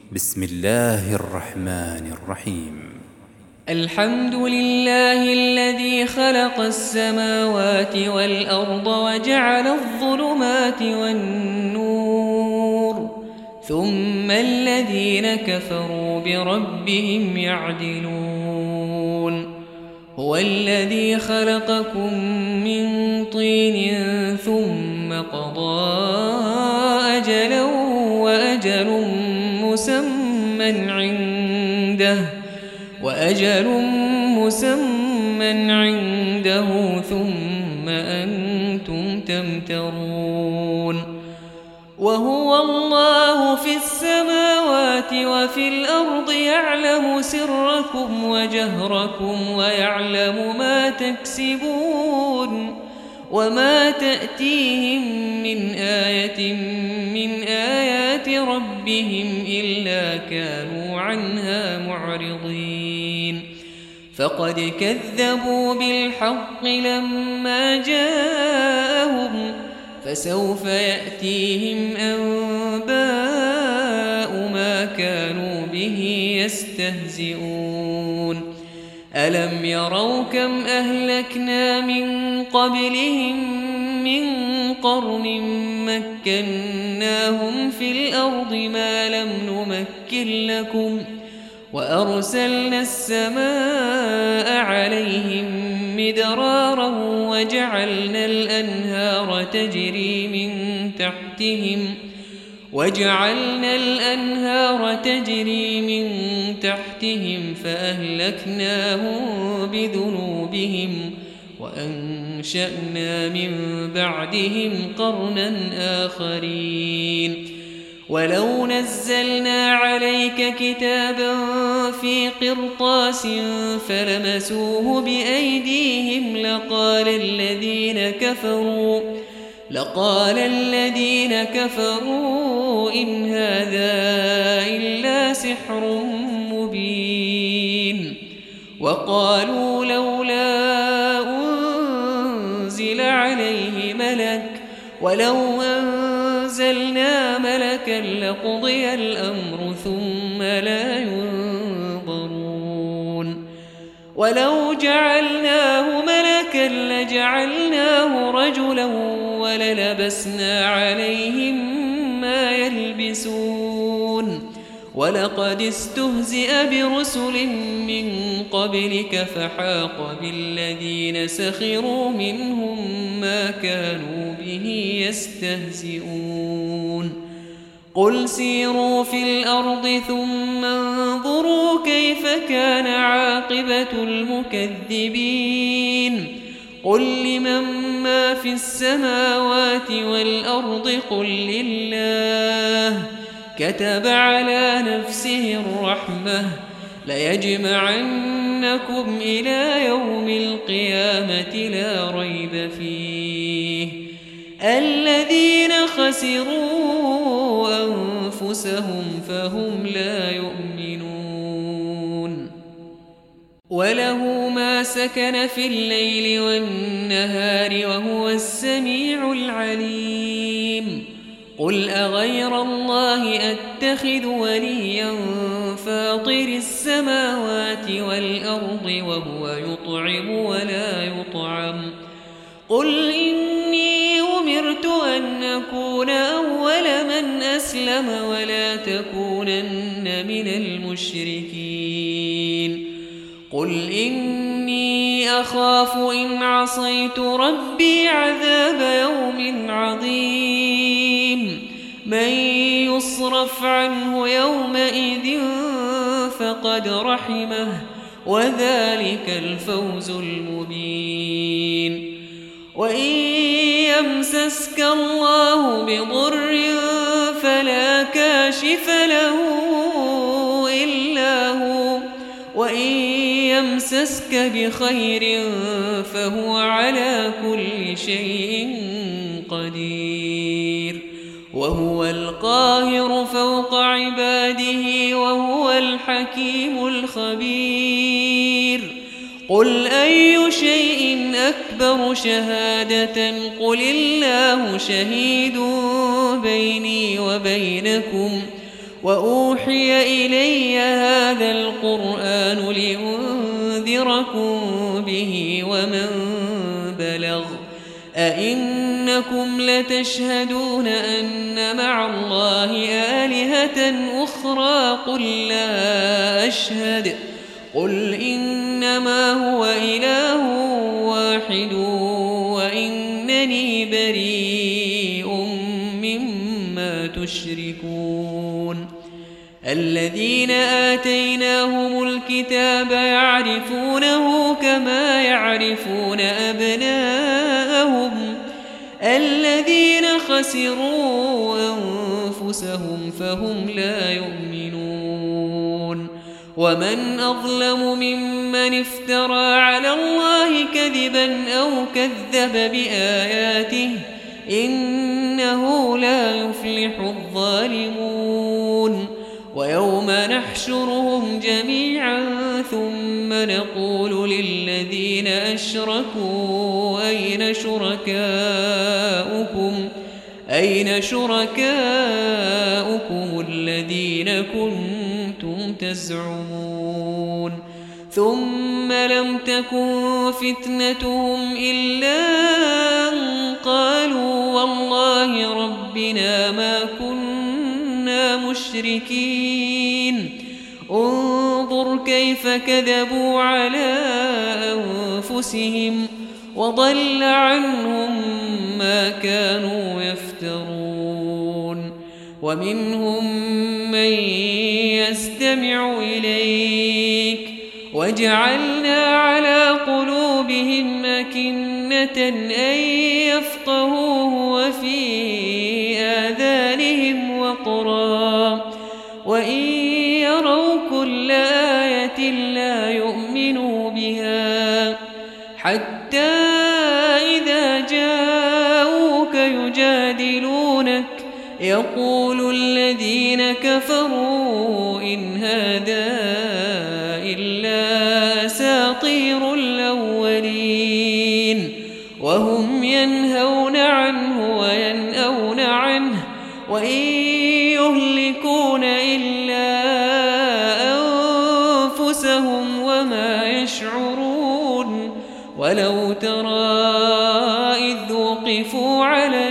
بسم الله الرحمن الرحيم. الحمد لله الذي خلق السماوات والأرض وجعل الظلمات والنور ثم الذين كفروا بربهم يعدلون. هو الذي خلقكم من طين ثم قضى أجلا وأجل مسمى عنده ثم أنتم تمترون. وهو الله في السماوات وفي الأرض يعلم سركم وجهركم ويعلم ما تكسبون. وما تأتيهم من آية من آيات ربهم إلا كانوا عنها معرضين. فقد كذبوا بالحق لما جاءهم فسوف يأتيهم أنباء ما كانوا به يستهزئون. ألم يروا كم أهلكنا من قبلهم من قرن مكناهم في الأرض ما لم نمكن لكم وأرسلنا السماء عليهم مدرارا وجعلنا الأنهار تجري من تحتهم فأهلكناهم بذنوبهم وأنشأنا من بعدهم قرنا آخرين. ولو نزلنا عليك كتابا في قرطاس فلمسوه بأيديهم لقال الذين كفروا إن هذا إلا سحر مبين. وقالوا لولا أنزل عليه ملك ولو أنزلنا ملكا لقضي الأمر ثم لا ينظرون. ولو جعلناه ملكا لجعلناه رجلا وللبسنا عليهم ما يلبسون. ولقد استهزئ برسل من قبلك فحاق بالذين سخروا منهم ما كانوا به يستهزئون. قل سيروا في الأرض ثم انظروا كيف كان عاقبة المكذبين. قل لمن ما في السماوات والأرض قل لله كتب على نفسه الرحمة ليجمعنكم إلى يوم القيامة لا ريب فيه الذين خسروا أنفسهم فهم لا يؤمنون. وله ما سكن في الليل والنهار وهو السميع العليم. قل أغير الله أتخذ وليا فاطر السماوات والأرض وهو يطعم ولا يطعم. قل إني أمرت أن أكون أول من أسلم ولا تكونن من المشركين. قل إني أخاف إن عصيت ربي عذاب يوم عظيم. من يصرف عنه يومئذ فقد رحمه وذلك الفوز المبين. وإن يمسسك الله بضر فلا كاشف له إلا هو وإن يمسسك بخير فهو على كل شيء قدير. وهو القاهر فوق عباده وهو الحكيم الخبير. قل أي شيء أكبر شهادة قل الله شهيد بيني وبينكم وأوحي إلي هذا القرآن لأنذركم به ومن بلغ أئنكم لتشهدون أن مع الله آلهة أخرى قل لا أشهد قل إنما هو إله واحد وإنني بريء مما تشركون الذين آتيناهم الكتاب يعرفونه كما يعرفون أبناءهم الذين خسروا أنفسهم فهم لا يؤمنون ومن أظلم ممن افترى على الله كذبا أو كذب بآياته إنه لا يفلح الظالمون ويوم نحشرهم جميعا ثم نقول للذين أشركوا أين شركاؤكم الذين كنتم تزعمون ثم لم تكن فتنتهم إلا أن قالوا والله ربنا ما كنا مشركين انظر كيف كذبوا على أنفسهم وضل عنهم ما كانوا يفترون ومنهم من يستمع إليك وجعلنا على قلوبهم أكنة أن يفقهوه وفي آذانهم وقرا وإن يروا كل آية لا يؤمنوا بها حتى إذا جاءوك يجادلونك يقول الذين كفروا إن هذا إلا أساطير الأولين وهم ينهون عنه وينأون عنه وإن يهلكون إلا أنفسهم وما يشعرون ولو ترى إذ وقفوا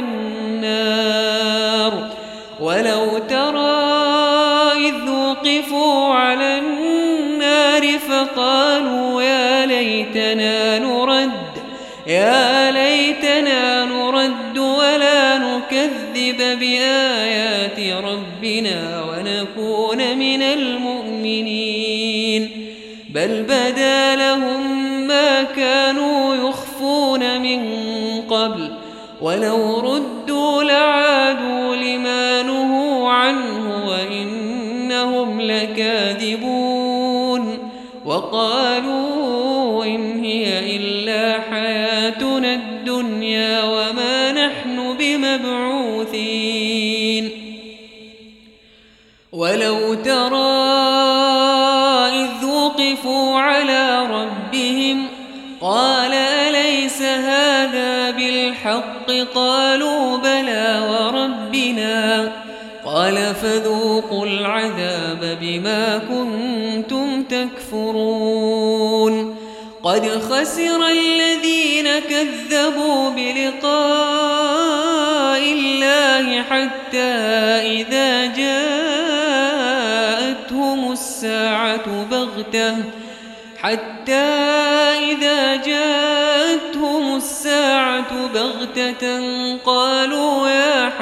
على النار فقالوا يا ليتنا نرد ولا نكذب بآيات ربنا ونكون من المؤمنين بل بدا لهم ما كانوا يخفون من قبل ولو ردوا لعادوا لما نهوا عنه وإنهم لكاذبون وقالوا إن هي إلا حياتنا الدنيا وما نحن بمبعوثين ولو ترى إذ وقفوا على ربهم قال أليس هذا بالحق قالوا بلى وربنا قال فذوقوا العذاب بما كنتم تكفرون قد خسر الذين كذبوا بلقاء الله حتى إذا جاءتهم الساعة بغتة قالوا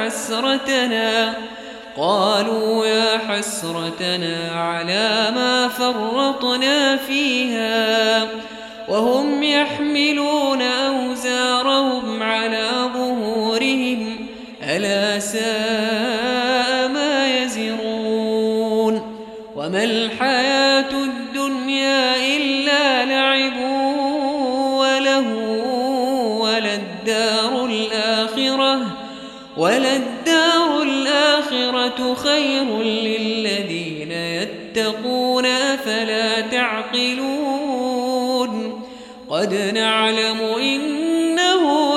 يا حسرتنا على ما فرطنا فيها وهم يحملون أوزارهم على ظهورهم ألا ساء ما يزرون وما الحياة الدنيا إلا لعب وللدار الآخرة خير للذين يتقون أفلا تعقلون قد نعلم إنه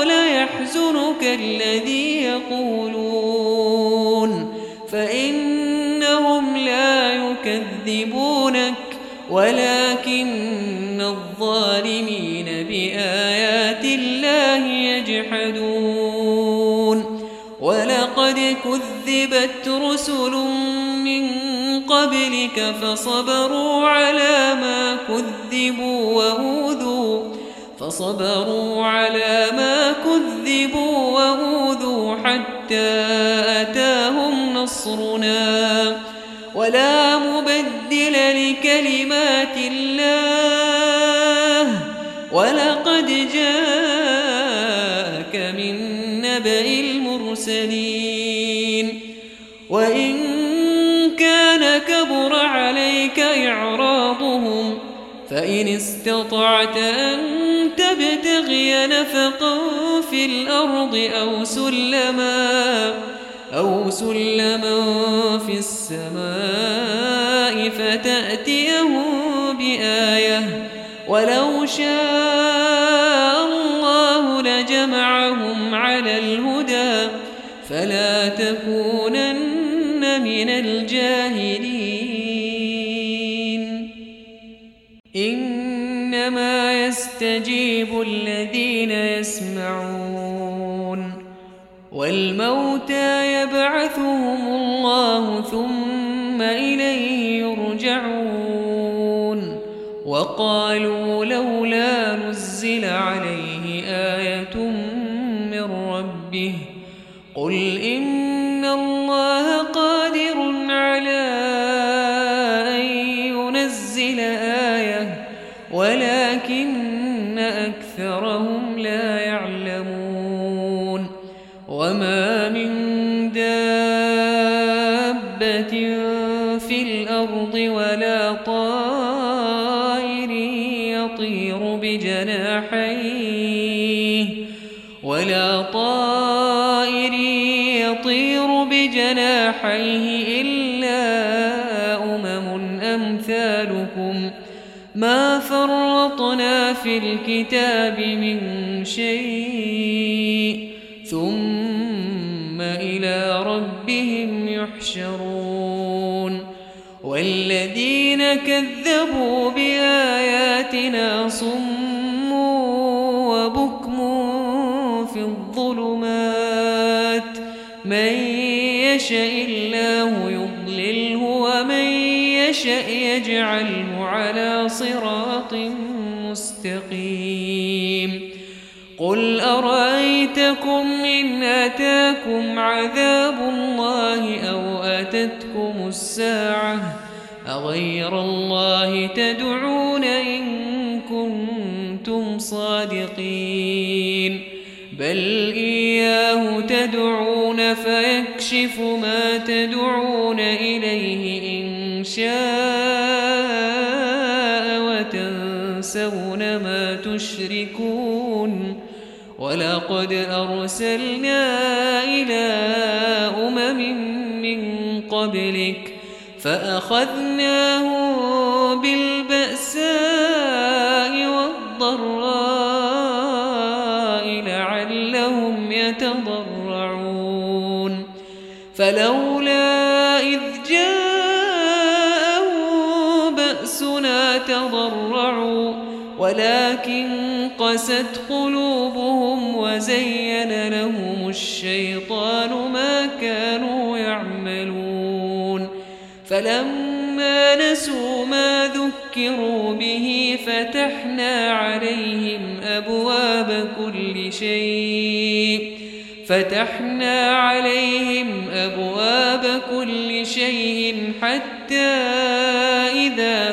ليحزنك الذي يقولون فإنهم يكذبونك ولكن الظالمين بآيات الله يجحدون ولقد كذبت رسل من قبلك فصبروا على ما كذبوا وأوذوا حتى أتاهم نصرنا ولا مبدل لكلمات الله ولقد جاءك من نبأ المرسلين وإن كان كبر عليك إعراضهم فإن استطعت أن تبتغي نفقا في الأرض أو سلما في السماء فتأتيهم بآية ولو شاء الله لجمعهم على الهدى فلا تكونن من الجاهلين إنما يستجيب الذين يسمعون والموتى يبعثهم الله ثم إليه يرجعون وقالوا لولا نزل عليه آية من ربه قل إن الله قادر على أن ينزل آية ولكن أكثرهم لا يعلمون وما من دابة في الأرض ولا طائر يطير بجناحيه إلا أمثالكم ما فرطنا في الكتاب من شيء ثم إلى ربهم يحشرون والذين كذبوا بآياتنا صم وبكم في الظلمات من يشاء الله يضلله ومن يشاء يجعله على صراط مستقيم قل أرأيتكم إن أتاكم عذاب الله أو أتتكم الساعة أغير الله تدعون إن كنتم صادقين بل إياه تدعون فيكشف ما تدعون إليه إن شاء وتنسون ما تشركون ولقد أرسلنا إلى من قبلك فأخذناهم بالبأساء والضراء لعلهم يتضرعون فلولا إذ جاءهم بأسنا تضرعوا ولكن قست قلوبهم وزين لهم الشيطان ما كانوا يعملون فلما نسوا ما ذكروا به فتحنا عليهم أبواب كل شيء حتى إذا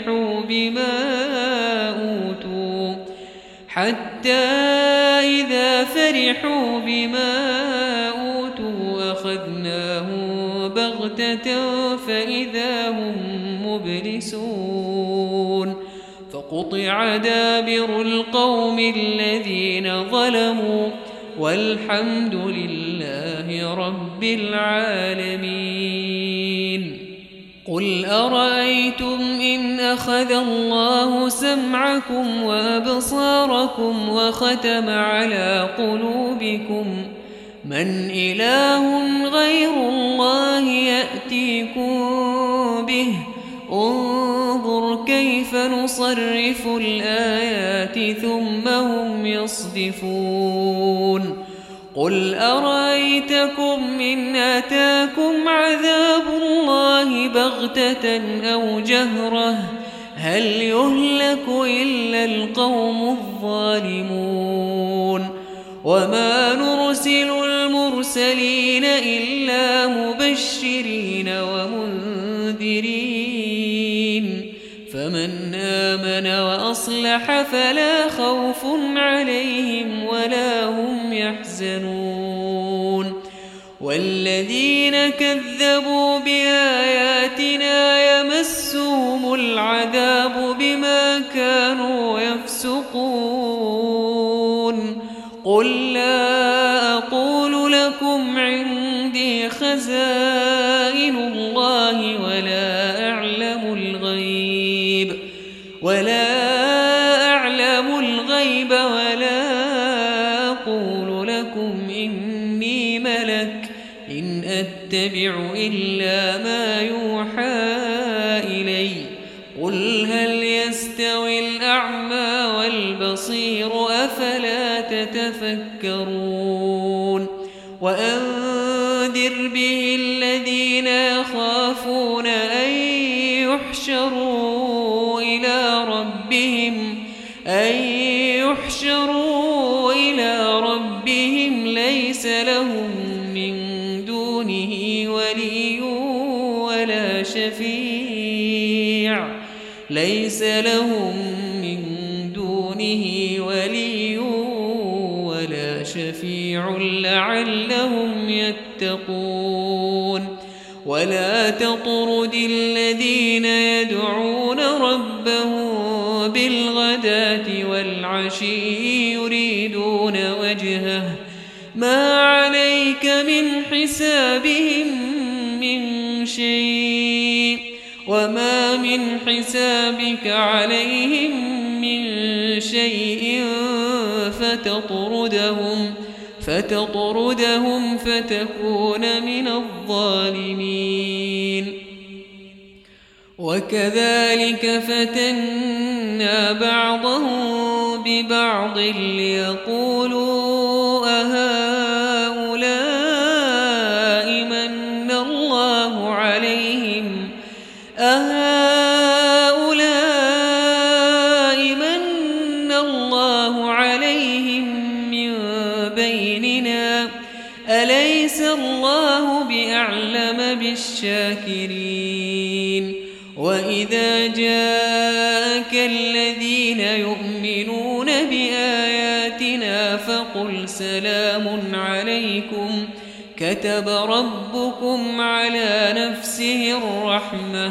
فرحوا بما أوتوا أخذناهم بغتة فإذا هم مبلسون فقطع دابر القوم الذين ظلموا والحمد لله رب العالمين قل أرأيتم إن أخذ الله سمعكم وأبصاركم وختم على قلوبكم من إله غير الله يأتيكم به انظر كيف نصرف الآيات ثم هم يصدفون قل أرأيتكم إن أتاكم عذاب الله بغتة أو جهرة هل يهلك إلا القوم الظالمون وما نرسل المرسلين إلا مبشرين ومنذرين فمن آمن وأصلح فلا خوف عليهم ولا هم يحزنون والذين كذبوا بآياتنا يمسهم العذاب بما كانوا يفسقون قل لا أقول لكم عندي خزائن الله ولا أعلم الغيب ولا أقول لكم إني ملك إن أتبع إلا ما يوحى إلي قل هل يستوي الأعمى والبصير أفلا تتفكرون وأنذر به الذين يخافون أن يحشروا إلى ربهم ليس لهم من دونه ولي ولا شفيع لعلهم يتقون ولا تطرد الذين يدعون ربهم بالغداة والعشي يريدون وجهه ما عليك من حسابهم من شيء وما من حسابك عليهم من شيء فتطردهم فتكون من الظالمين وكذلك فتنا بعضهم ببعض ليقولوا أهؤلاء من الله عليهم من بيننا أليس الله بأعلم بالشاكرين وإذا جاءك الذين يؤمنون بآياتنا فقل سلام عليكم كتب ربكم على نفسه الرحمة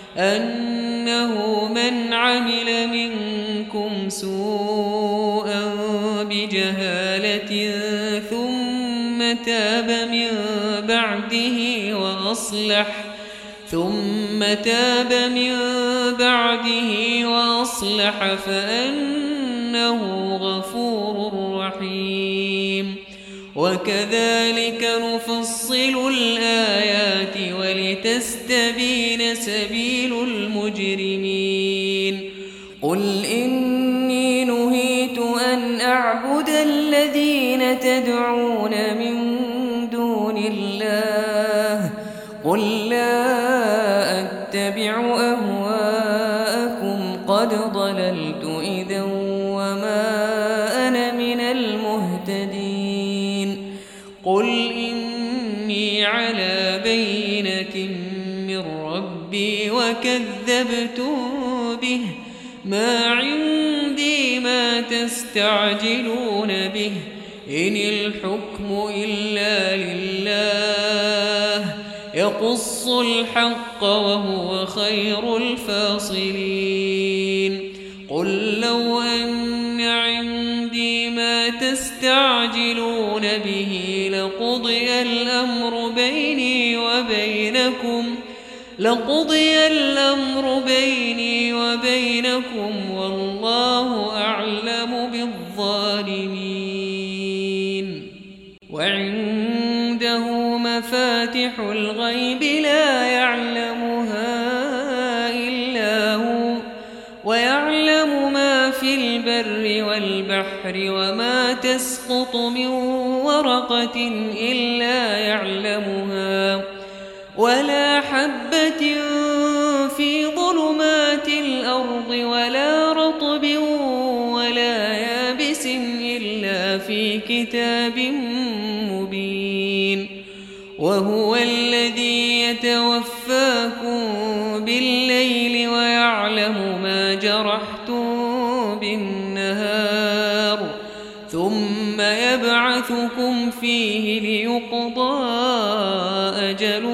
أنه من عمل منكم سوءا بجهالة ثم تاب من بعده وأصلح فأنه غفور رحيم وكذلك نفصل الآيات ولتستبين سبيل المجرمين قل إني نهيت أن أعبد الذين تدعون من دون الله قل لا أتبع أهواءكم قد ضللت إذا وما أنا من المهتدين قل إني على بينة من ربي وكذبتم به ما عندي ما تستعجلون به إن الحكم إلا لله يقص الحق وهو خير الفاصلين قل لو أن عندي ما تستعجلون به لقضي الأمر بيني وبينكم والله أعلم بالظالمين وعنده مفاتح الغيب لا يعلمها البر والبحر وما تسقط من ورقة إلا يعلمها ولا حبة في ظلمات الأرض ولا رطب ولا يابس إلا في كتاب مبين وهو الذي يتوفاكم بالليل ويعلم ما جرحتم بالنهار ثم يبعثكم فيه ليقضى أجل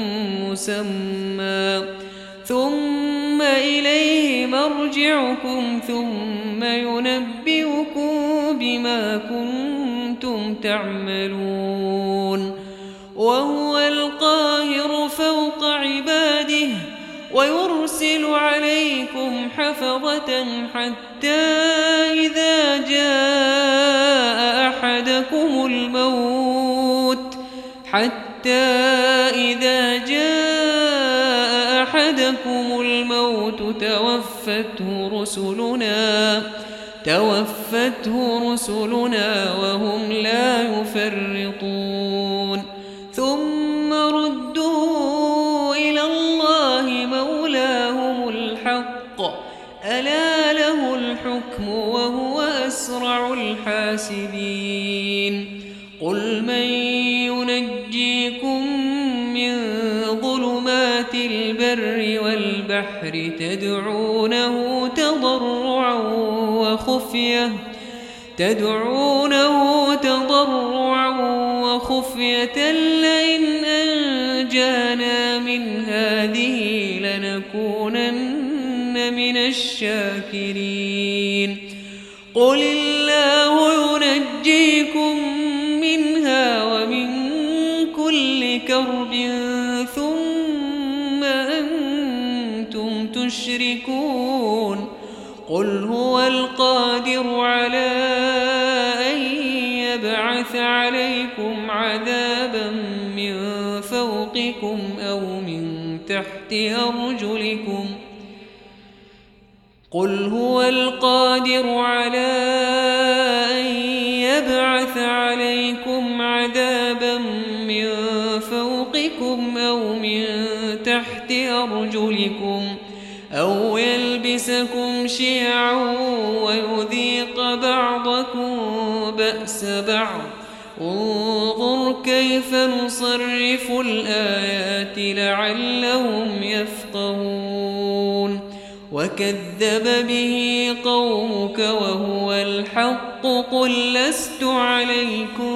مسمى ثم إليه مرجعكم ثم ينبئكم بما كنتم تعملون وهو القاهر فوق عباده ويرسل عليكم حفظة حتى إذا جاء أحدكم الموت توفته رسلنا وهم لا يفرطون ثم ردوا إلى الله مولاهم الحق ألا له الحكم وهو أسرع الحاسبين قل من ينجيكم من ظلمات البر والبحر تدعونه تضرعا وخفية لئن أنجانا من هذه لنكونن من الشاكرين قل الله ينجيكم منها ومن كل كرب ثم أنتم تشركون قل هو القادر على أن يبعث عليكم عذابا من فوقكم أو من تحت أرجلكم قل هو القادر على أن يبعث عليكم عذابا من فوقكم أو من تحت أرجلكم أو يلبسكم شيعا ويذيق بعضكم بأس بعض انظر كيف نصرف الآيات لعلهم يفقهون وكذب به قومك وهو الحق قل لست عليكم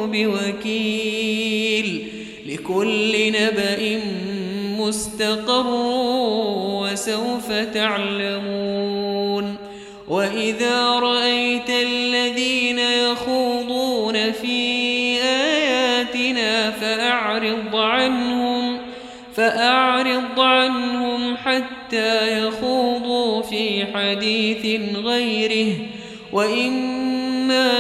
بوكيل لكل نبأ مستقر وسوف تعلمون وإذا رأيت الذين يخوضون في آياتنا فأعرض عنهم حتى يخوضوا في حديث غيره وإما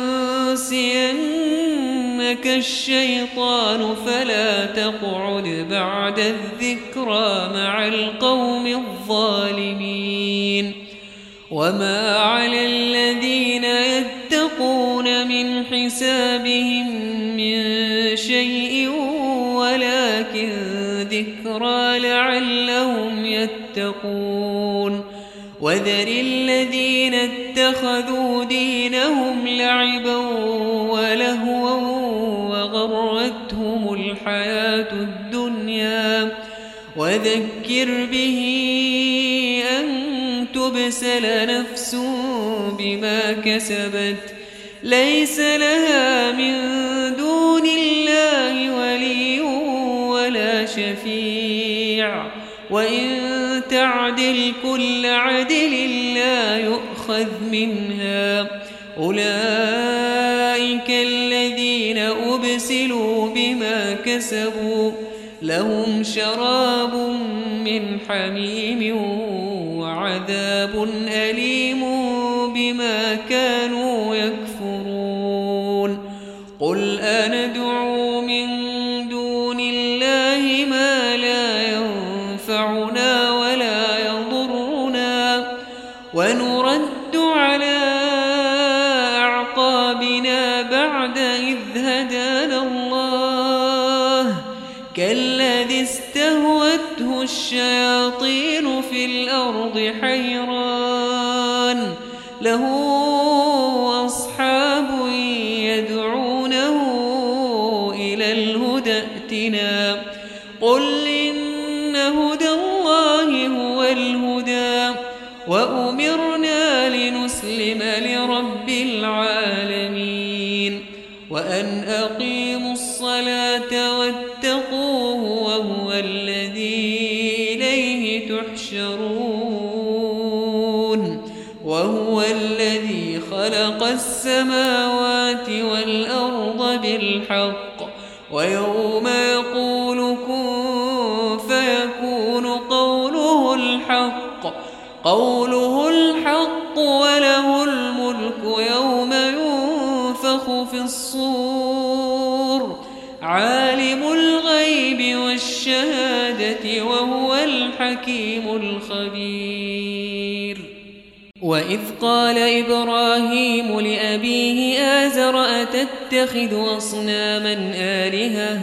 ينسينك الشيطان فلا تقعد بعد الذكرى مع القوم الظالمين وما على الذين يتقون من حسابهم من شيء ولكن ذكرى لعلهم يتقون وذر الذين اتخذوا دينهم لعبا ولهوا وغرتهم الحياة الدنيا وذكر به أن تبسل نفس بما كسبت ليس لها من دون الله ولي ولا شفيع وإن تعدل كل عدل لا يؤخذ منها أولئك الذين أبسلوا بما كسبوا لهم شراب من حميم وعذاب أليم بما كانوا يكفرون قل أندعو من دون الله ما لا ينفعنا ولا يضرنا ونرد والشياطين في الأرض حيران له أصحاب يدعونه إلى الهدى ائتنا قل إن هدى الله هو الهدى وأمرنا لنسلم لرب العالمين وأن أقيموا الصلاة واتقوه وهو الذي إليه تحشرون وهو الذي خلق السماوات والأرض بالحق ويوم يقول كن فيكون قوله الحق وله الملك يوم ينفخ في الصور عالم الغيب والشهادة وهو الحكيم الخبير وإذ قال إبراهيم لأبيه آزر أتتخذ أصناما آلهة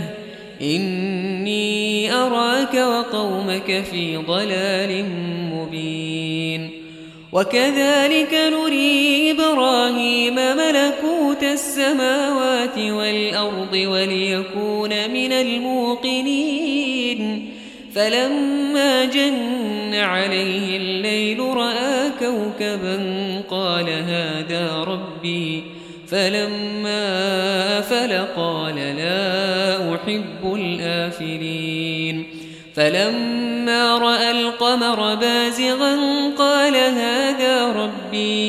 إني أراك وقومك في ضلال مبين وكذلك نري إبراهيم ملكوت السماوات والأرض وليكون من الموقنين فلما جن عليه الليل رأى كوكبا قال هذا ربي فلما أفل قال لا أحب الآفلين فلما رأى القمر بازغا قال هذا ربي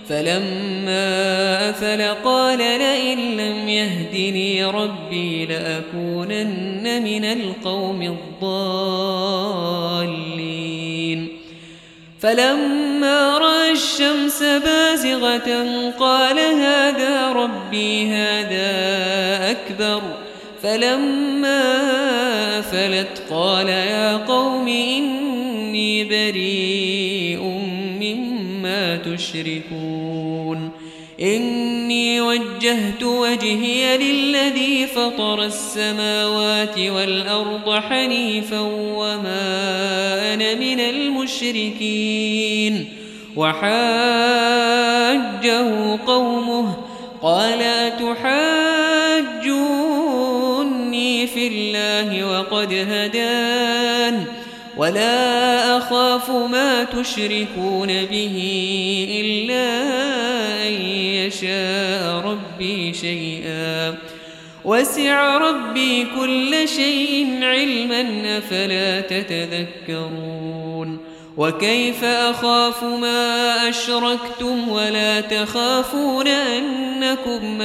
فلما أفل قال لئن لم يهدني ربي لأكونن من القوم الضالين فلما رأى الشمس بازغة قال هذا ربي هذا أكبر فلما أفلت قال يا قوم إني بريء مما تشركون إني وجهت وجهي للذي فطر السماوات والأرض حنيفا وما أنا من المشركين وحاجه قومه قال أتحاجوني في الله وقد هدان ولا أخاف ما تشركون به إلا أن يشاء ربي شيئا وسع ربي كل شيء علما أفلا تتذكرون وكيف أخاف ما أشركتم ولا تخافون أنكم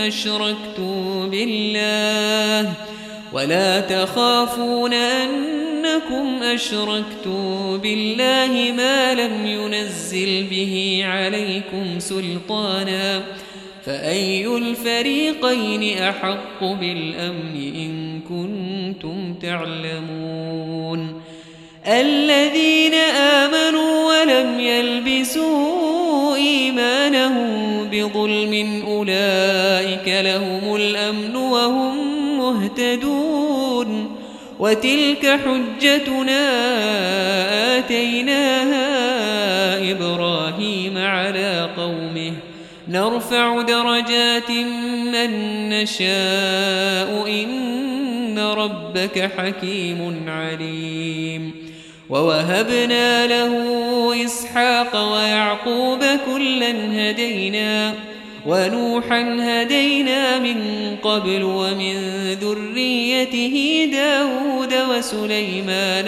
أشركتم بالله ما لم ينزل به عليكم سلطانا فأي الفريقين أحق بالأمن إن كنتم تعلمون الذين آمنوا ولم يلبسوا إيمانهم بظلم أولئك لهم الأمن وهم مهتدون وتلك حجتنا آتيناها إبراهيم على قومه نرفع درجات من نشاء إن ربك حكيم عليم ووهبنا له إسحاق ويعقوب كلا هدينا ونوحا هدينا من قبل ومن ذريته داود وسليمان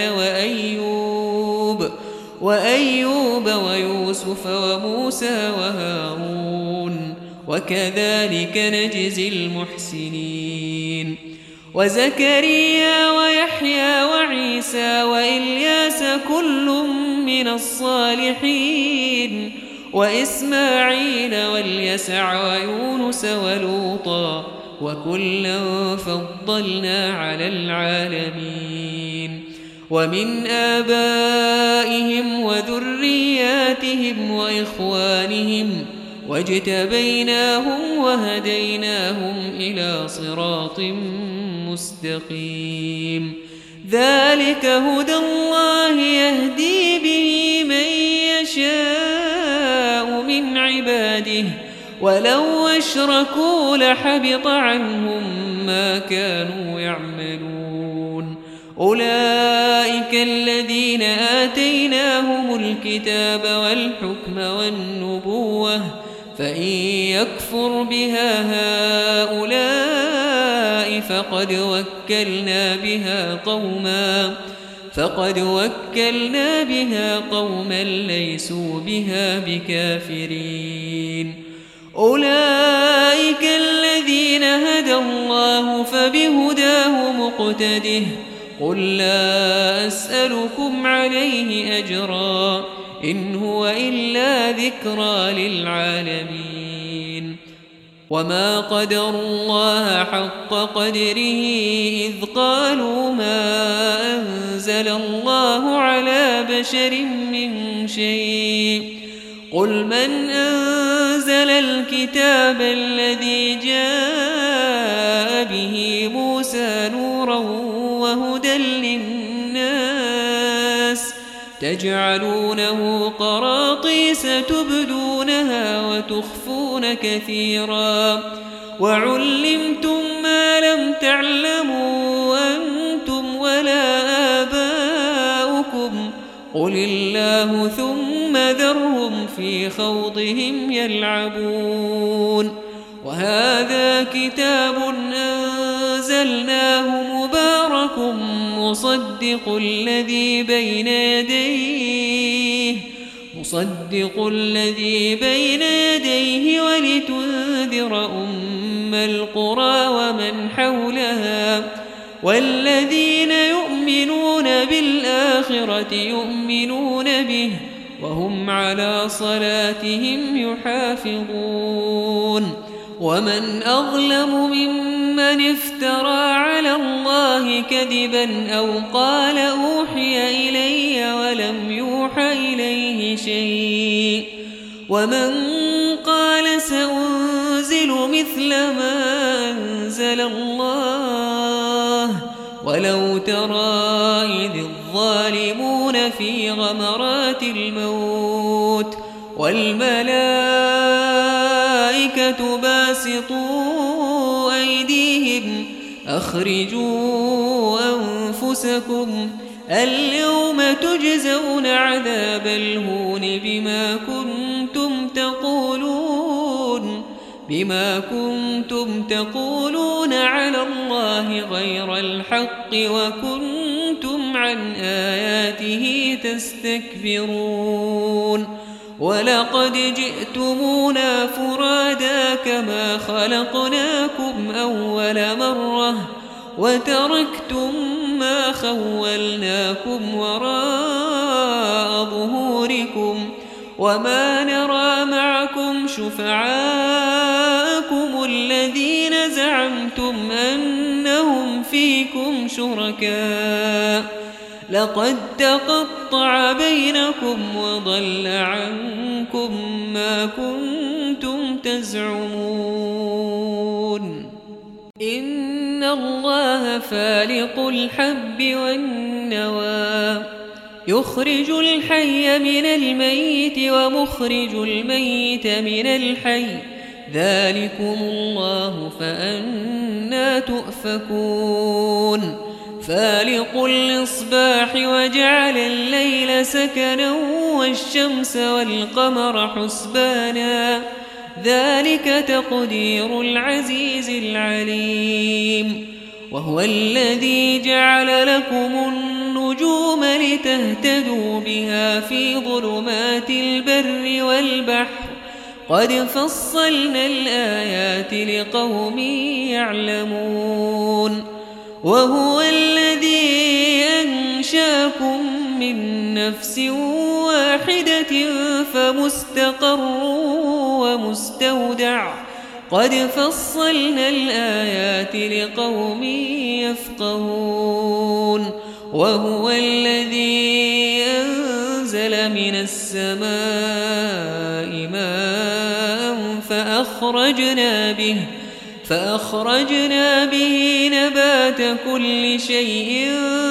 وأيوب ويوسف وموسى وهارون وكذلك نجزي المحسنين وزكريا ويحيى وعيسى وإلياس كل من الصالحين وإسماعيل واليسع ويونس ولوطا وكلا فضلنا على العالمين ومن آبائهم وذرياتهم وإخوانهم واجتبيناهم وهديناهم إلى صراط مستقيم ذلك هدى الله يهدي به من يشاء من عباده ولو أشركوا لحبط عنهم ما كانوا يعملون أولئك الذين آتيناهم الكتاب والحكم والنبوة فإن يكفر بها هؤلاء فقد وكلنا بها قوما ليسوا بها بكافرين أولئك الذين هدى الله فبهداه مقتده قل لا أسألكم عليه أجرا إن هو إلا ذكرى للعالمين وما قدروا الله حق قدره إذ قالوا ما أنزل الله على بشر من شيء قل من أنزل الكتاب الذي جاء به موسى نورا وهدى للناس تجعلونه قراطيس تبدونها وتخفون كثيرا وعلمتم ما لم تعلموا أنتم ولا آباؤكم قل الله ثم ذرهم في خوضهم يلعبون وهذا كتاب أنزلناه مبارك مصدق الذي بين يديه ولتنذر أم القرى ومن حولها والذين يؤمنون بالآخرة يؤمنون به وهم على صلاتهم يحافظون ومن أظلم ممن افترى على الله كذبا أو قال أوحي إلي ولم يوحى إليه شيء ومن قال سأنزل مثل ما أنزل الله ولو ترى إذ الظالمون في غمرات الموت والملائكة باسطوا أيديهم أخرجوا أنفسكم اليوم تجزون عذاب الهون بما كنتم تقولون على الله غير الحق وكنتم عن آياته تستكبرون ولقد جئتمونا فرادا كما خلقناكم أول مرة وتركتم ما خولناكم وراء ظهوركم وما نرى معكم شفعاءكم الذين زعمتم أنهم فيكم شركاء لقد تقطع بينكم وضل عنكم ما كنتم تزعمون إن الله فالق الحب والنوى يخرج الحي من الميت ومخرج الميت من الحي ذلكم الله فأنى تؤفكون فالق الإصباح وجعل الليل سكنا والشمس والقمر حسبانا ذلك تقدير العزيز العليم وهو الذي جعل لكم النجوم لتهتدوا بها في ظلمات البر والبحر قد فصلنا الآيات لقوم يعلمون وهو الذي أنشاكم من نفس واحدة فمستقر ومستودع قد فصلنا الآيات لقوم يفقهون وهو الذي أنزل من السماء ماء فأخرجنا به نبات كل شيء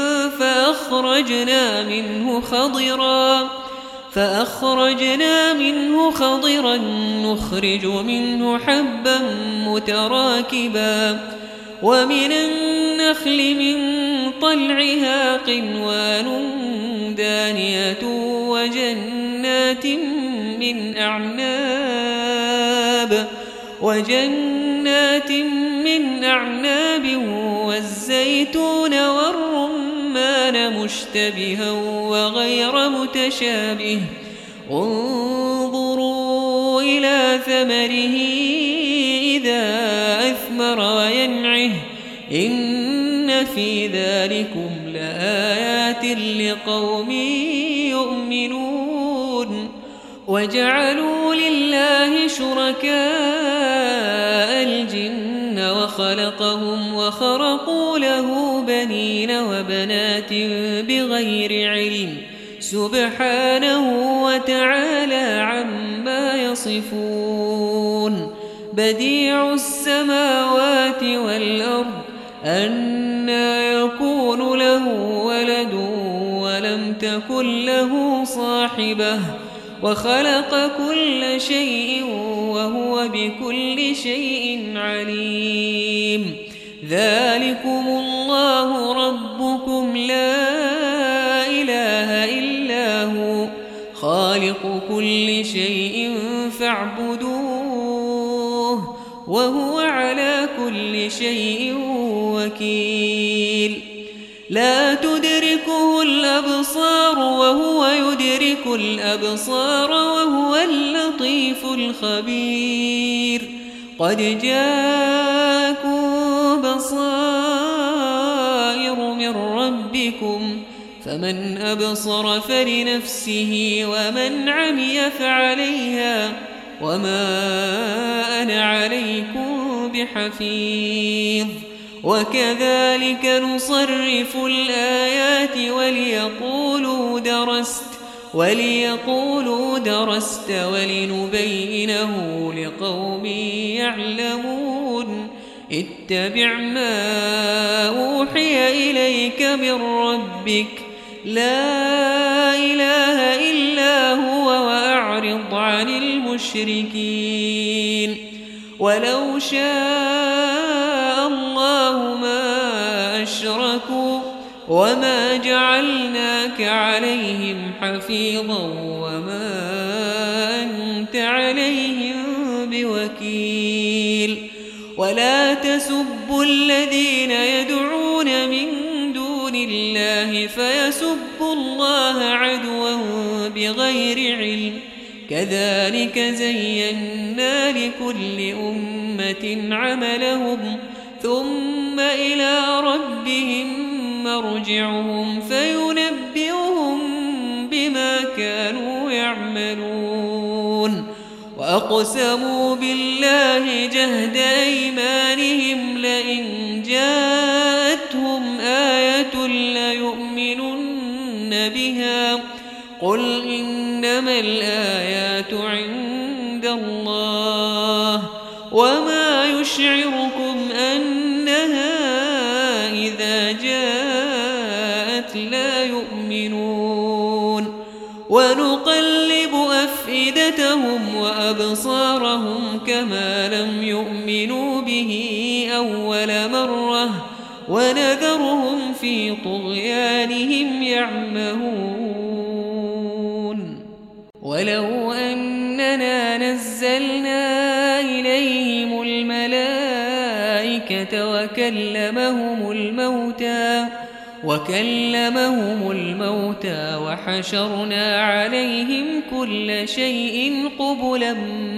فأخرجنا منه خضرا نخرج منه حبا متراكبا ومن النخل من طلعها قنوان دانية وجنات من أعناب والزيتون والرمان مشتبها وغير متشابه انظروا إلى ثمره إذا أثمر وينعه إن في ذلكم لآيات لقوم يؤمنون وجعلوا لله شركاء الجن وخلقهم وخرقوا له بنين وبنات بغير علم سبحانه وتعالى عما يصفون بديع السماوات والأرض أنى يكون له ولد ولم تكن له صاحبة وخلق كل شيء وهو بكل شيء عليم ذلكم الله ربكم لا إله إلا هو خالق كل شيء فاعبدوه وهو على كل شيء وكيل لا تدركه الأبصار وهو يدرك الأبصار وهو اللطيف الخبير قد جاءكم بصائر من ربكم فمن أبصر فلنفسه ومن عمي فعليها وما أنا عليكم بحفيظ وكذلك نصرف الآيات وليقولوا درست ولنبينه لقوم يعلمون اتبع ما أوحي إليك من ربك لا إله إلا هو وأعرض عن المشركين ولو شاء الله ما أشركوا وما جعلناك عليهم حفيظا وما أنت عليهم بوكيل ولا تسبوا الذين يدعون من دون الله فيسبوا الله عدوا بغير علم كذلك زينا لكل أمة عملهم ثم إلى ربهم مرجعهم فينبئهم بما كانوا يعملون وأقسموا بالله جهد أيمانهم لئن جاءتهم آية ليؤمنن بها قل إنما الآيات عند الله وما يشعركم أنها إذا جاءت لا يؤمنون ونقلب أفئدتهم وأبصارهم كما لم يؤمنوا به أول مرة ونذرهم في طغيانهم يعمهون ولو أننا نزلنا إليهم الملائكة وكلمهم الموتى وحشرنا عليهم كل شيء قبلا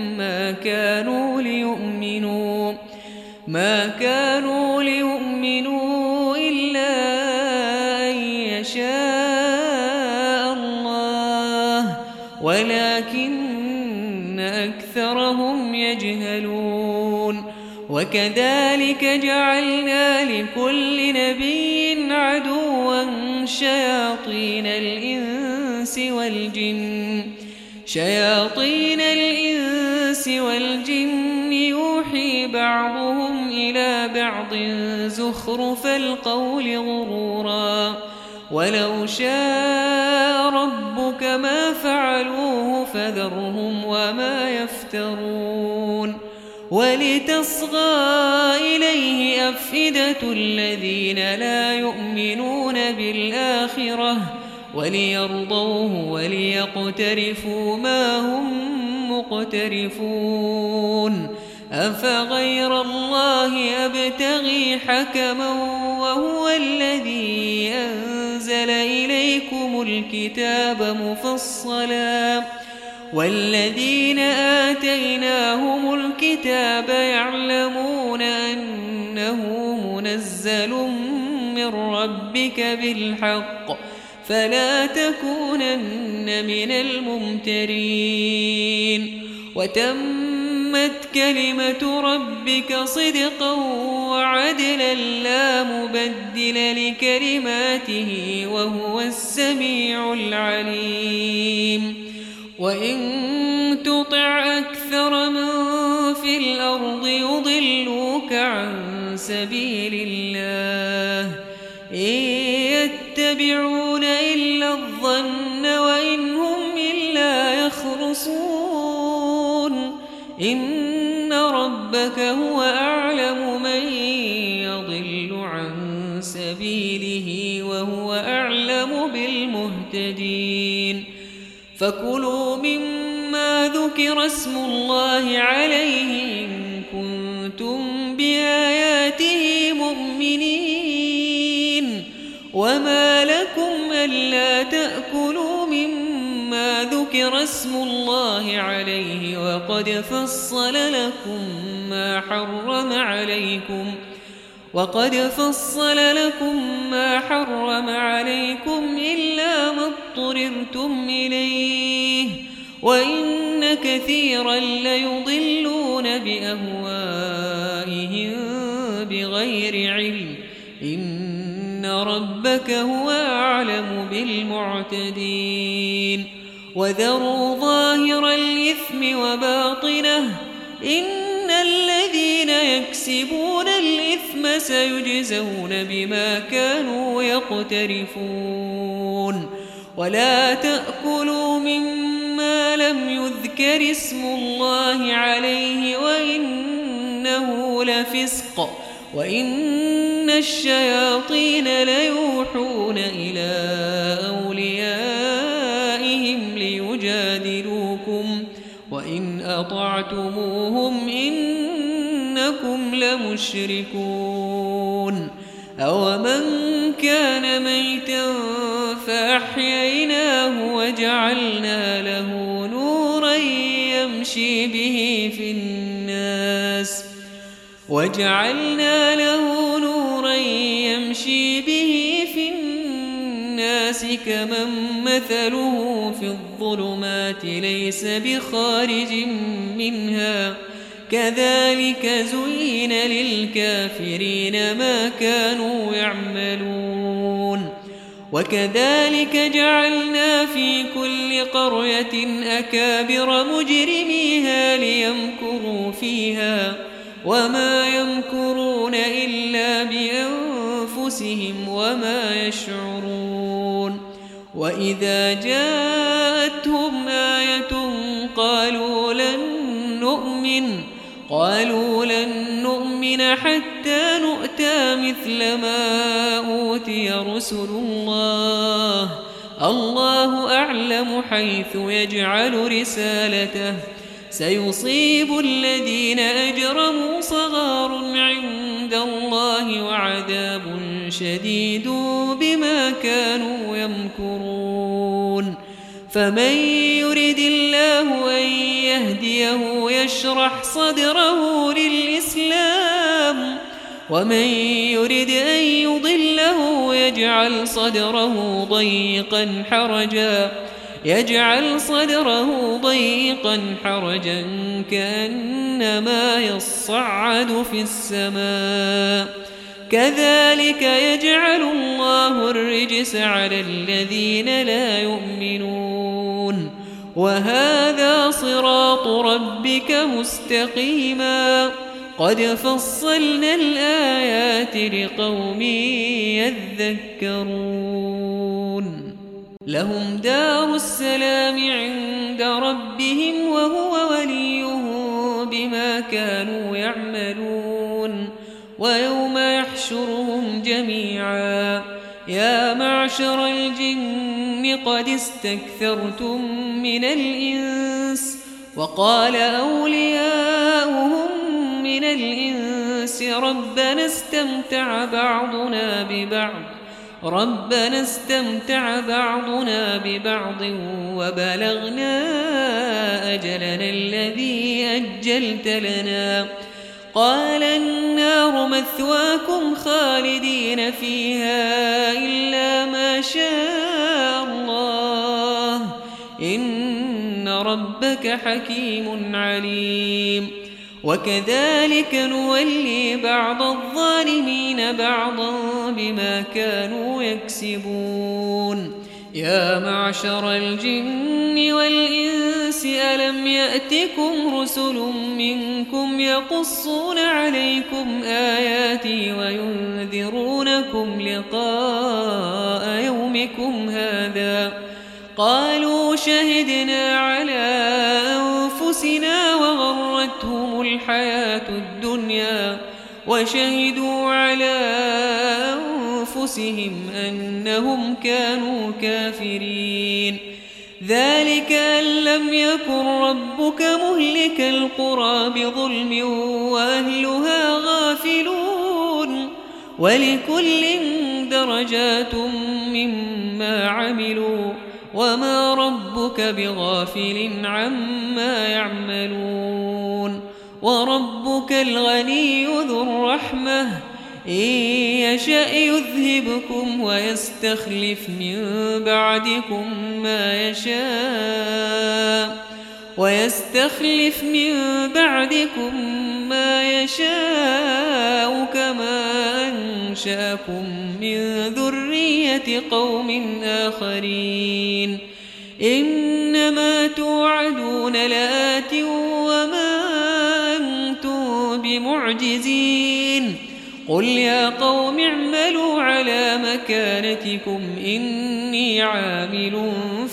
ما كانوا ليؤمنوا إلا أن يشاء الله ولكن أكثرهم يجهلون وكذلك جعلنا لكل نبي عدوا شياطين الإنس والجن يوحي بعضهم ببعض زخرف القول غرورا ولو شاء ربك ما فعلوه فذرهم وما يفترون ولتصغى إليه أفئدة الذين لا يؤمنون بالآخرة وليرضوه وليقترفوا ما هم مقترفون أفغير الله أبتغي حكما وهو الذي أنزل إليكم الكتاب مفصلا والذين آتيناهم الكتاب يعلمون أنه منزل من ربك بالحق فلا تكونن من الممترين وتمت كلمة ربك صدقا وعدلا لا مبدل لكلماته وهو السميع العليم وإن تطع أكثر من في الأرض يضلوك عن سبيل الله إن يتبعون إلا الظن وإن هم إلا يخرصون إن ربك هو أعلم من يضل عن سبيله وهو أعلم بالمهتدين فكلوا مما ذكر اسم الله عليه إن كنتم بآياته مؤمنين وما لكم ألا تأكلوا مما ذكر اسم الله عليه وقد فصل لكم ما حرم عليكم إلا ما اضطررتم إليه وإن كثيرا ليضلون بأهوائهم بغير علم إن ربك هو أعلم بالمعتدين وذروا ظاهر الإثم وباطنه إن الذين يكسبون الإثم سيجزون بما كانوا يقترفون ولا تأكلوا مما لم يذكر اسم الله عليه وإنه لفسق وإن الشياطين ليوحون إلى أوليائهم ليجادلوكم وإن أطعتموهم إنكم لمشركون أومن كان ميتا فأحييناه وجعلنا له نورا يمشي به في الناس كمن مثله في الظلمات ليس بخارج منها كذلك زين للكافرين ما كانوا يعملون وكذلك جعلنا في كل قرية أكابر مجرميها ليمكروا فيها وما يمكرون إلا بأنفسهم وما يشعرون وإذا جاءتهم آية قالوا لن نؤمن حتى نؤتى مثل ما أوتي رسل الله أعلم حيث يجعل رسالته سيصيب الذين أجرموا صغار عند الله وعذاب شديد بما كانوا يمكرون فمن يرد الله أن يهديه يشرح صدره للإسلام ومن يرد أن يضله يجعل صدره ضيقا حرجا كأنما يصعد في السماء كذلك يجعل الله الرجس على الذين لا يؤمنون وهذا صراط ربك مستقيما قد فصلنا الآيات لقوم يذكرون لهم دار السلام عند ربهم وهو وليهم بما كانوا يعملون ويوم يحشرهم جميعا يا معشر الجن قد استكثرتم من الإنس وقال أولياؤهم من الإنس ربنا استمتع بعضنا ببعض وبلغنا أجلنا الذي أجلت لنا قال النار مثواكم خالدين فيها إلا ما شاء الله إن ربك حكيم عليم وكذلك نولي بعض الظالمين بعضا بما كانوا يكسبون يا معشر الجن والإنس ألم يأتكم رسل منكم يقصون عليكم آياتي وينذرونكم لقاء يومكم هذا قالوا شهدنا على أنفسنا وغرتهم الحياة الدنيا وشهدوا على أنفسهم أنهم كانوا كافرين ذلك أن لم يكن ربك مهلك القرى بظلم وأهلها غافلون ولكل درجات مما عملوا وما ربك بغافل عما يعملون وربك الغني ذو الرحمة إن يشأ يذهبكم ويستخلف من بعدكم ما يشاء كما أنشأكم من ذرية قوم آخرين إنما توعدون لآت وما أنتم بمعجزين قل يا قوم اعملوا على مكانتكم إني عامل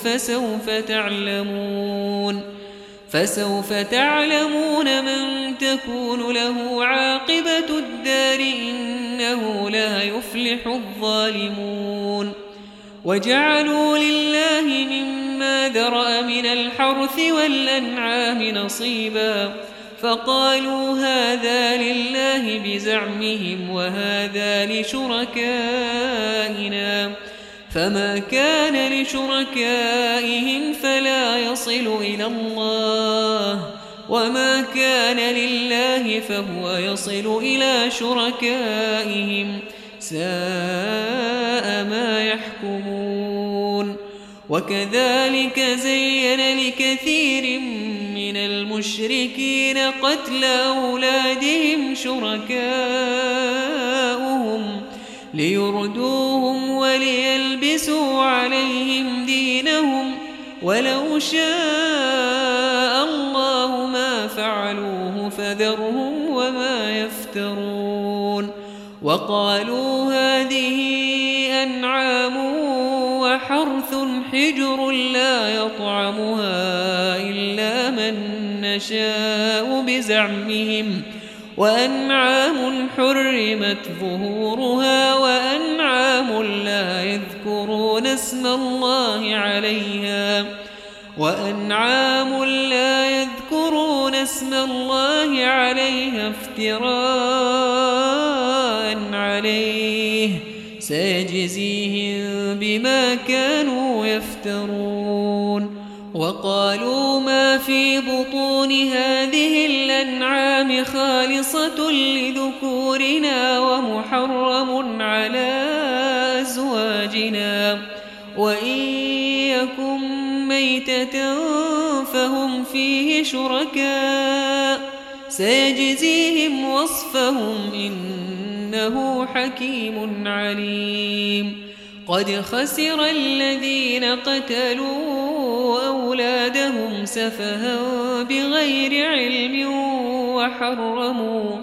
فسوف تعلمون من تكون له عاقبة الدار إنه لا يفلح الظالمون وجعلوا لله مما ذرأ من الحرث والأنعام نصيبا فقالوا هذا لله بزعمهم وهذا لشركائنا فما كان لشركائهم فلا يصل إلى الله وما كان لله فهو يصل إلى شركائهم ساء ما يحكمون وكذلك زين لكثير من المشركين قتل أولادهم شركاؤهم ليردوهم وليلبسوا عليهم دينهم ولو شاء الله ما فعلوه فذرهم وما يفترون وقالوا هذه أنعام وحرث حجر لا يطعمها إلا من نشاء بزعمهم وأنعام حرمت ظهورها وأنعام لا يذكرون اسم الله عليها افتراء عليه سيجزيهم بما كانوا يفترون وقالوا ما في بطون هذه الأنعام خالصة لذكورنا ومحرم على أزواجنا وإن يكن ميتة فهم فيه شركاء سيجزيهم وصفهم إنه حكيم عليم قد خسر الذين قتلوا أولادهم سفها بغير علم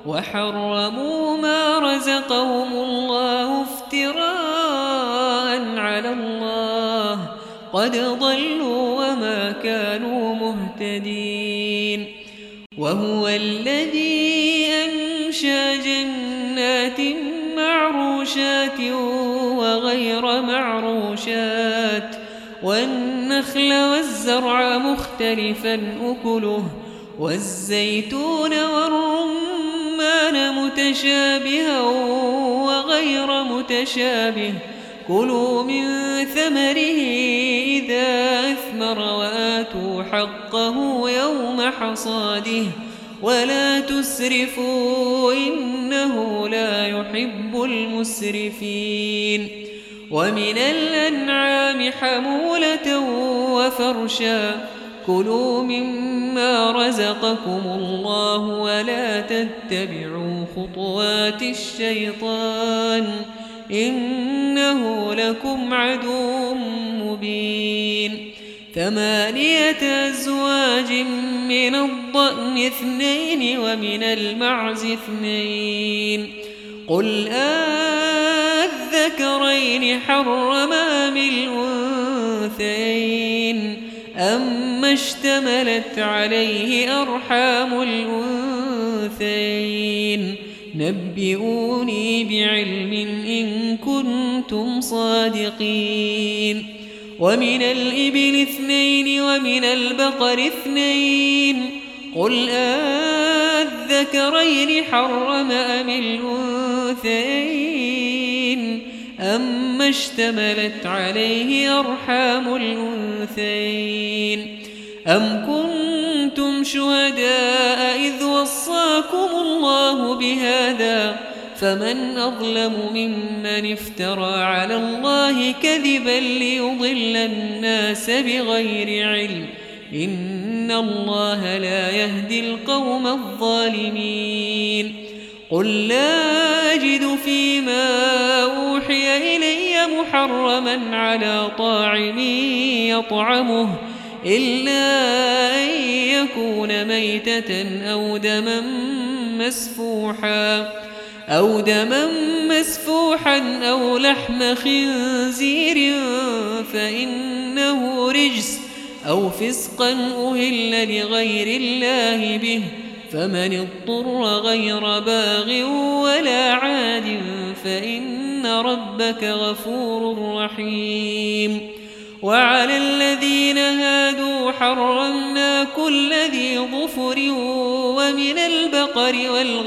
وحرموا ما رزقهم الله افتراء على الله قد ضلوا وما كانوا مهتدين وهو الذي أنشأ جنات معروشات وغير معروشات والنخل والزرع مختلفا أكله والزيتون والرمان متشابها وغير متشابه كلوا من ثمره إذا أثمر وآتوا حقه يوم حصاده ولا تسرفوا إنه لا يحب المسرفين ومن الأنعام حمولة وفرشا كلوا مما رزقكم الله ولا تتبعوا خطوات الشيطان إنه لكم عدو مبين 8 أزواج من الضأن 2 ومن المعز 2 قل الذكرين حرم أم الأنثيين أما اشتملت عليه أرحام الأنثيين نبئوني بعلم إن كنتم صادقين ومن الإبل 2 ومن البقر 2 قل الذكرين حرم أم الأنثيين أما اشتملت عليه أرحام الأنثيين أم كنتم شهداء إذ وصاكم الله بهذا فمن أظلم ممن افترى على الله كذبا ليضل الناس بغير علم إن الله لا يهدي القوم الظالمين قل لا أجد فيما أوحي إلي محرما على طاعم يطعمه إلا أن يكون ميتة أو دما مسفوحا أو لحم خنزير فإنه رجس أو فسقا أهل لغير الله به فمن اضطر غير باغ ولا عاد فإن ربك غفور رحيم وعلى الذين هادوا حرمنا كل ذي ظفر ومن البقر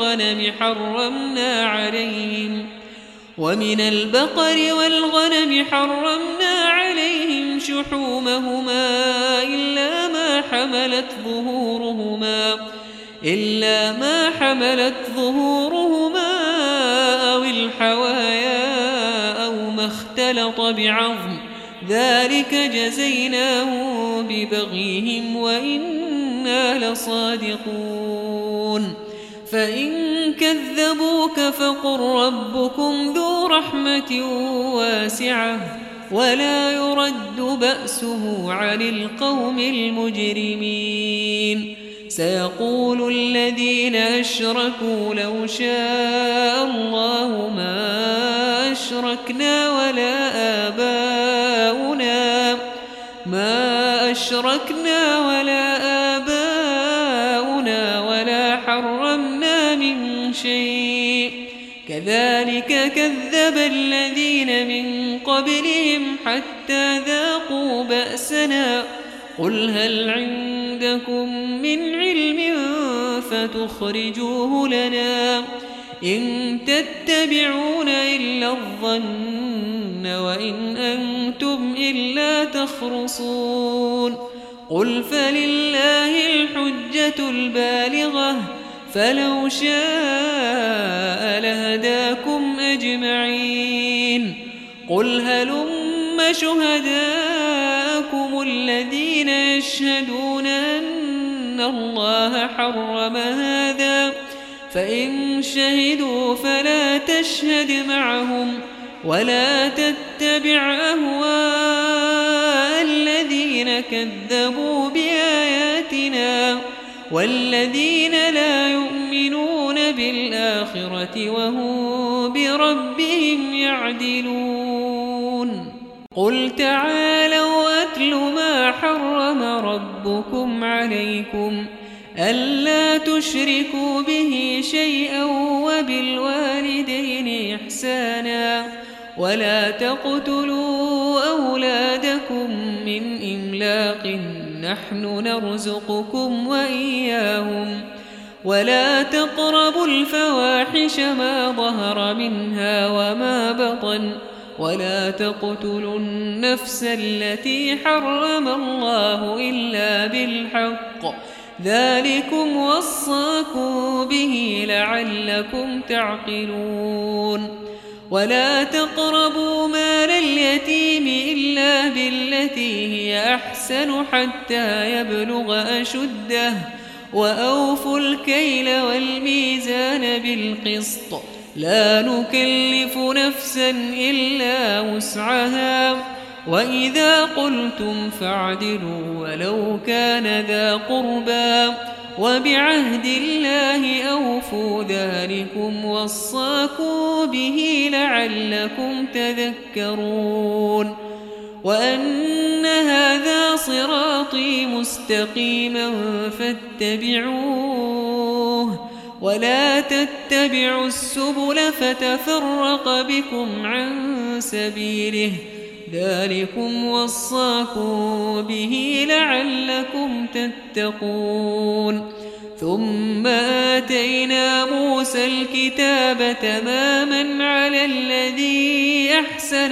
والغنم حرمنا عليهم شحومهما إلا ما حملت ظهورهما أو الحوايا أو ما اختلط بعظم ذلك جزيناهم ببغيهم وإنا لصادقون فإن كذبوك فقل ربكم ذو رحمة واسعة ولا يرد بأسه عن القوم المجرمين سيقول الذين أشركوا لو شاء الله ما أشركنا ولا آباؤنا ولا حرمنا من شيء كذلك كذب الذين من قبلهم حتى ذاقوا بأسنا قل هل عندكم من علم فتخرجوه لنا إن تتبعون إلا الظن وإن أنتم إلا تخرصون قل فلله الحجة البالغة فلو شاء لهداكم أجمعين قل هلم شهداءكم الذين يشهدون أن الله حرم هذا فإن شهدوا فلا تشهد معهم ولا تتبع أهواء الذين كذبوا بآياتنا والذين لا يؤمنون بالآخرة وهم بربهم يعدلون قل تعالوا أتل ما حرم ربكم عليكم ألا تشركوا به شيئا وبالوالدين إحسانا ولا تقتلوا أولادكم من إملاق نحن نرزقكم وإياهم ولا تقربوا الفواحش ما ظهر منها وما بطن ولا تقتلوا النفس التي حرم الله إلا بالحق ذلكم وصاكم به لعلكم تعقلون ولا تقربوا مال اليتيم إلا بالتي هي أحسن حتى يبلغ أشده وأوفوا الكيل والميزان بالقسط لا نكلف نفسا إلا وسعها وإذا قلتم فاعدلوا ولو كان ذا قربى وبعهد الله أوفوا ذلكم وصاكم به لعلكم تذكرون وأن هذا صراطي مستقيما فاتبعوه ولا تتبعوا السبل فتفرق بكم عن سبيله ذلكم وصاكم به لعلكم تتقون ثم آتينا موسى الكتاب تماما على الذي أحسن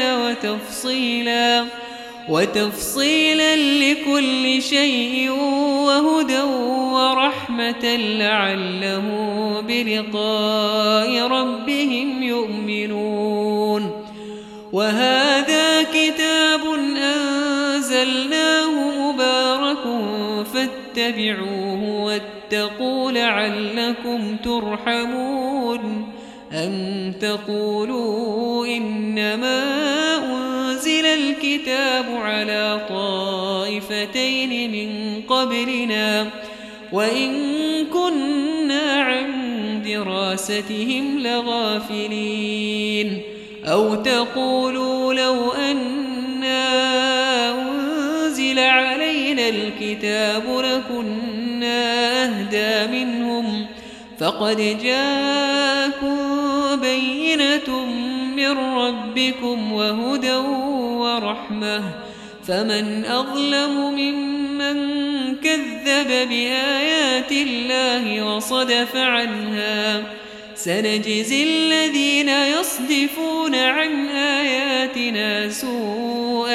وتفصيلا لكل شيء وهدى ورحمة لعلهم بلقاء ربهم يؤمنون وهذا كتاب أنزلناه مبارك فاتبعوه واتقوا لعلكم ترحمون أن تقولوا إنما أنزل الكتاب على طائفتين من قبلنا وإن كنا عن دراستهم لغافلين أو تقولوا لو أنا أنزل علينا الكتاب لكنا أهدى منهم فقد جاءكم بينة من ربكم وهدى ورحمة فمن أظلم ممن كذب بآيات الله وصدف عنها سنجزي الذين يصدفون عن آياتنا سوء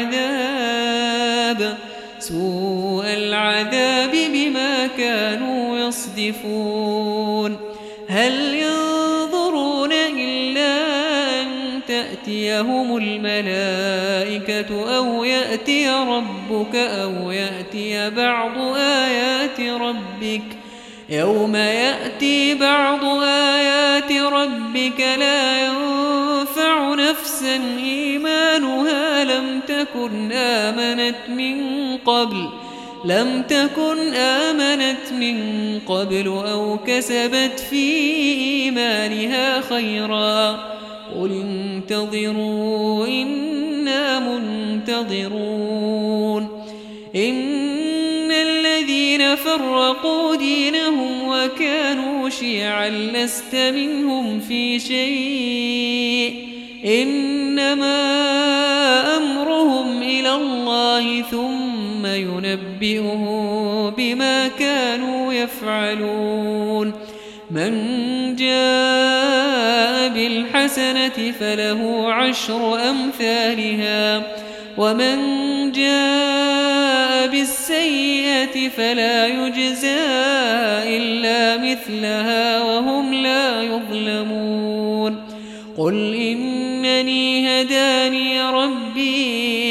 العذاب بما كانوا يصدفون هل ينظرون إلا أن تأتيهم الملائكة أو يأتي ربك أو يأتي بعض آيات ربك يوم يأتي بعض آيات ربك لا ينفع نفسا إيمانها لم تكن آمنت من قبل أو كسبت في إيمانها خيرا قل انتظروا إنا منتظرون إن الذين فرقوا دينهم وكانوا شيعا لست منهم في شيء إنما أمرهم إلى الله ثم ينبئهم بما كانوا يفعلون من جاء بالحسنة فله 10 أمثالها ومن جاء بالسيئة فلا يجزى إلا مثلها وهم لا يظلمون قل إنني هداني ربي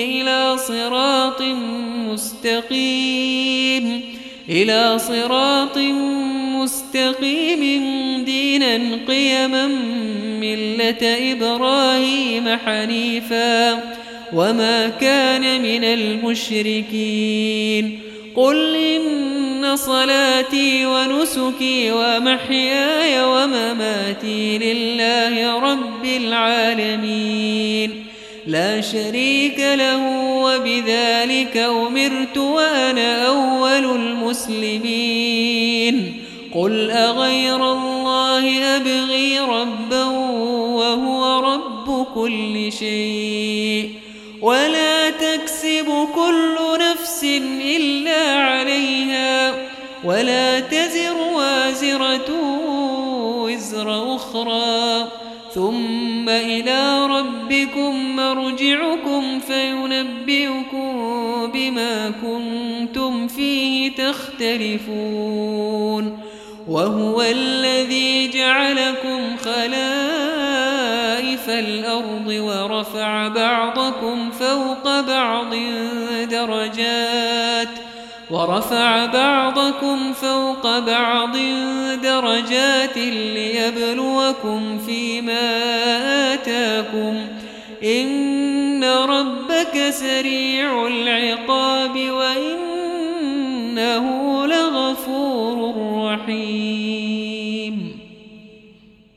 إلى صراط مستقيم دينا قيما ملة إبراهيم حنيفا وما كان من المشركين قل إن إن صلاتي ونسكي ومحياي ومماتي لله رب العالمين لا شريك له وبذلك أمرت وأنا أول المسلمين قل أغير الله أبغي ربا وهو رب كل شيء ولا تكسب كل نفس إلا عليها ولا تزر وازرة وزر أخرى ثم إلى ربكم مرجعكم فينبئكم بما كنتم فيه تختلفون وهو الذي جعلكم خلائف الأرض ورفع بعضكم فوق بعض درجات ليبلوكم فيما آتاكم إن ربك سريع العقاب وإنه لغفور رحيم